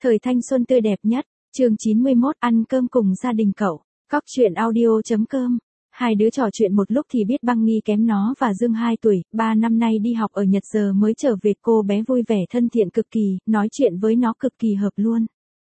Thời thanh xuân tươi đẹp nhất, chương 91 ăn cơm cùng gia đình cậu. Cóc truyện audio.com. Hai đứa trò chuyện một lúc thì biết Băng Nghi kém nó và Dương 2 tuổi, 3 năm nay đi học ở Nhật giờ mới trở về. Cô bé vui vẻ thân thiện cực kỳ, nói chuyện với nó cực kỳ hợp luôn.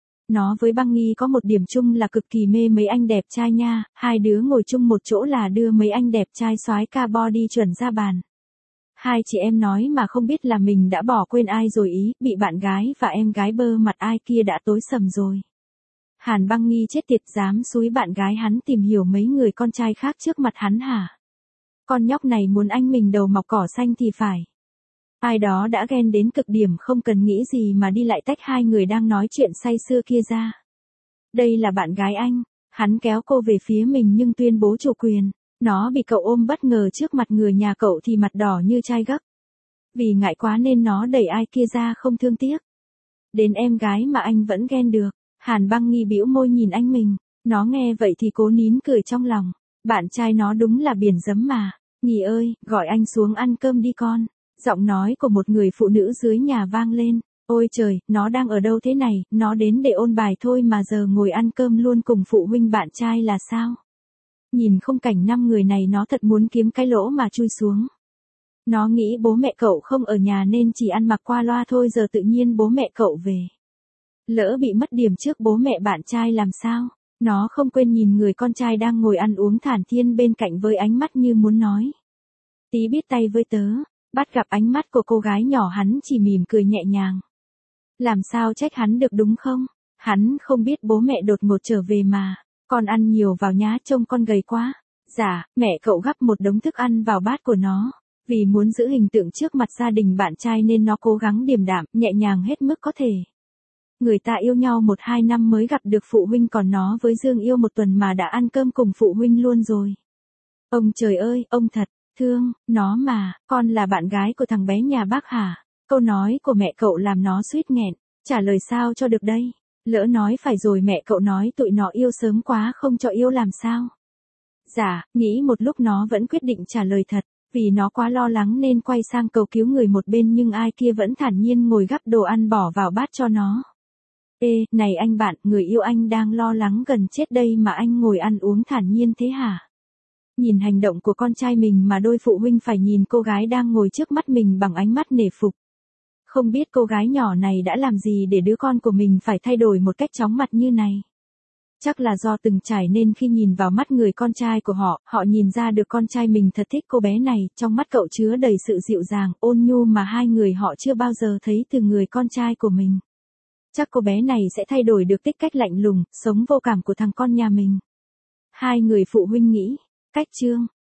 Nó với Băng Nghi có một điểm chung là cực kỳ mê mấy anh đẹp trai nha, hai đứa ngồi chung một chỗ là đưa mấy anh đẹp trai soái ca body chuẩn ra bàn. Hai chị em nói mà không biết là mình đã bỏ quên ai rồi ý, bị bạn gái và em gái bơ mặt ai kia đã tối sầm rồi. Hàn Băng Nghi chết tiệt dám xúi bạn gái hắn tìm hiểu mấy người con trai khác trước mặt hắn hả? Con nhóc này muốn anh mình đầu mọc cỏ xanh thì phải. Ai đó đã ghen đến cực điểm không cần nghĩ gì mà đi lại tách hai người đang nói chuyện say sưa kia ra. Đây là bạn gái anh, hắn kéo cô về phía mình nhưng tuyên bố chủ quyền. Nó bị cậu ôm bất ngờ trước mặt người nhà cậu thì mặt đỏ như chai gấc. Vì ngại quá nên nó đẩy ai kia ra không thương tiếc. Đến em gái mà anh vẫn ghen được. Hàn Băng Nghi bĩu môi nhìn anh mình. Nó nghe vậy thì cố nín cười trong lòng. Bạn trai nó đúng là biển giấm mà. Nghi ơi, gọi anh xuống ăn cơm đi con. Giọng nói của một người phụ nữ dưới nhà vang lên. Ôi trời, nó đang ở đâu thế này, nó đến để ôn bài thôi mà giờ ngồi ăn cơm luôn cùng phụ huynh bạn trai là sao? Nhìn khung cảnh 5 người này nó thật muốn kiếm cái lỗ mà chui xuống. Nó nghĩ bố mẹ cậu không ở nhà nên chỉ ăn mặc qua loa thôi, giờ tự nhiên bố mẹ cậu về. Lỡ bị mất điểm trước bố mẹ bạn trai làm sao? Nó không quên nhìn người con trai đang ngồi ăn uống thản thiên bên cạnh với ánh mắt như muốn nói. Tí biết tay với tớ, bắt gặp ánh mắt của cô gái nhỏ hắn chỉ mỉm cười nhẹ nhàng. Làm sao trách hắn được đúng không? Hắn không biết bố mẹ đột ngột trở về mà. Con ăn nhiều vào nhá, trông con gầy quá. Dạ, mẹ cậu gắp một đống thức ăn vào bát của nó. Vì muốn giữ hình tượng trước mặt gia đình bạn trai nên nó cố gắng điềm đạm, nhẹ nhàng hết mức có thể. Người ta yêu nhau 1-2 năm mới gặp được phụ huynh, còn nó với Dương yêu 1 tuần mà đã ăn cơm cùng phụ huynh luôn rồi. Ông trời ơi, ông thật thương nó mà, con là bạn gái của thằng bé nhà bác hả? Câu nói của mẹ cậu làm nó suýt nghẹn, trả lời sao cho được đây? Lỡ nói phải rồi mẹ cậu nói tụi nó yêu sớm quá không cho yêu làm sao? Dạ, nghĩ một lúc nó vẫn quyết định trả lời thật, vì nó quá lo lắng nên quay sang cầu cứu người một bên nhưng ai kia vẫn thản nhiên ngồi gắp đồ ăn bỏ vào bát cho nó. Ê, này anh bạn, người yêu anh đang lo lắng gần chết đây mà anh ngồi ăn uống thản nhiên thế hả? Nhìn hành động của con trai mình mà đôi phụ huynh phải nhìn cô gái đang ngồi trước mắt mình bằng ánh mắt nể phục. Không biết cô gái nhỏ này đã làm gì để đứa con của mình phải thay đổi một cách chóng mặt như này. Chắc là do từng trải nên khi nhìn vào mắt người con trai của họ nhìn ra được con trai mình thật thích cô bé này, trong mắt cậu chứa đầy sự dịu dàng, ôn nhu mà hai người họ chưa bao giờ thấy từ người con trai của mình. Chắc cô bé này sẽ thay đổi được tính cách lạnh lùng, sống vô cảm của thằng con nhà mình. Hai người phụ huynh nghĩ, cách chương,